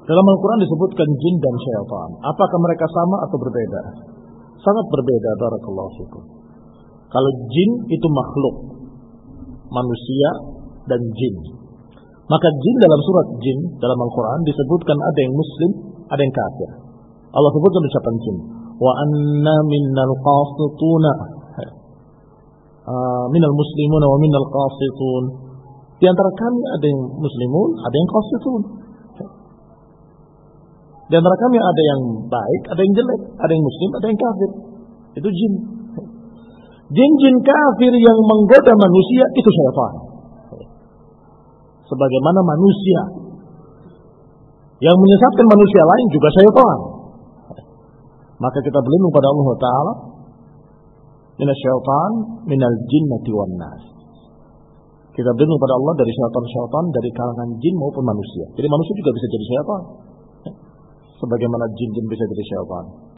Dalam Al-Quran disebutkan jin dan syaitan. Apakah mereka sama atau berbeda? Sangat berbeda, barakallahu fikum. Kalau jin itu makhluk, manusia dan jin. Maka jin dalam surat jin dalam Al-Quran disebutkan ada yang muslim, ada yang kafir. Allah sebutkan ucapan jin. Wa anna minnal qasituna minal muslimuna wa minal qasitun. Di antara kami ada yang muslimun, ada yang qasitun. Di antara kami ada yang baik, ada yang jelek, ada yang muslim, ada yang kafir. Itu jin. Jin-jin kafir yang menggoda manusia itu syaitan. Sebagaimana manusia yang menyesatkan manusia lain juga syaitan. Maka kita berlindung pada Allah Ta'ala minasyaitan minal jinnati wan nas. Kita berlindung pada Allah dari syaitan-syaitan dari kalangan jin maupun manusia. Jadi manusia juga bisa jadi syaitan. Sebagaimana jin-jin bisa jadi syaitan.